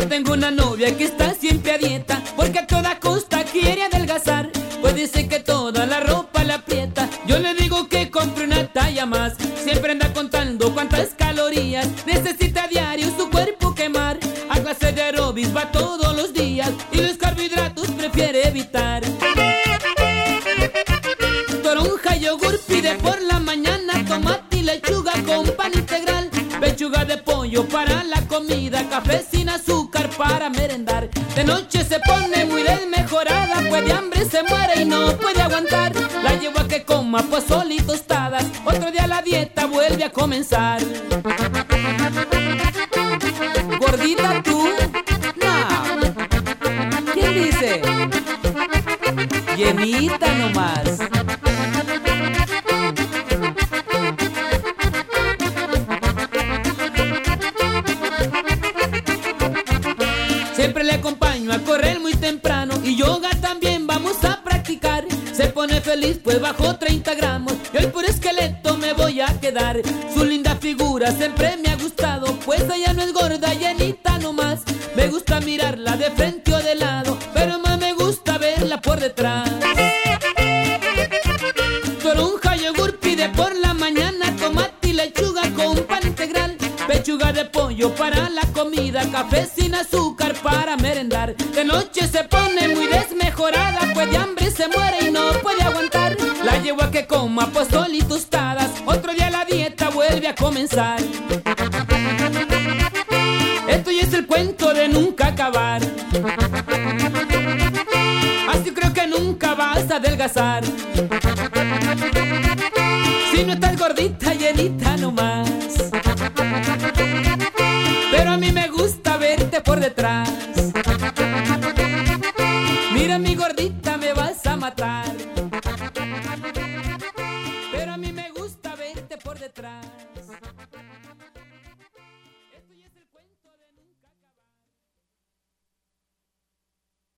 Yo tengo una novia que está siempre a dieta, porque a toda costa quiere adelgazar. Pues dice que toda la ropa la aprieta. Yo le digo que compre una talla más. Siempre anda contando cuántas calorías necesita a diario su cuerpo quemar. A clase de aeróbics va todos los días y los carbohidratos prefiere evitar. Toronja, yogur pide por la mañana, tomate y lechuga con pan integral. Pechuga de pollo para la comida, café sin azúcar para merendar. De noche se pone muy desmejorada, pues de hambre se muere y no puede aguantar. La llevo a que coma pozole y tostadas, otro día la dieta vuelve a comenzar. ¿Gordita tú? No. ¿Quién dice? Llenita nomás. Siempre le acompaño a correr muy temprano y yoga también vamos a practicar. Se pone feliz pues bajó 30 gramos y hoy por esqueleto me voy a quedar. Su linda figura siempre me ha gustado, pues ella no es gorda, llenita nomás. Me gusta mirarla de frente o de lado, pero más me gusta verla por detrás. Toronja, yogur pide por la mañana, tomate y lechuga con pan integral. Pechuga de pollo para la comida, café sin azúcar para merendar. De noche se pone muy desmejorada, pues de hambre se muere y no puede aguantar. La llevo a que coma pozole y tostadas, otro día la dieta vuelve a comenzar. Esto ya es el cuento de nunca acabar, así creo que nunca vas a adelgazar. Si no estás gordita, llenita nomás, pero a mí me gusta verte por detrás. Mira mi gordita, me vas a matar, pero a mí me gusta verte por detrás.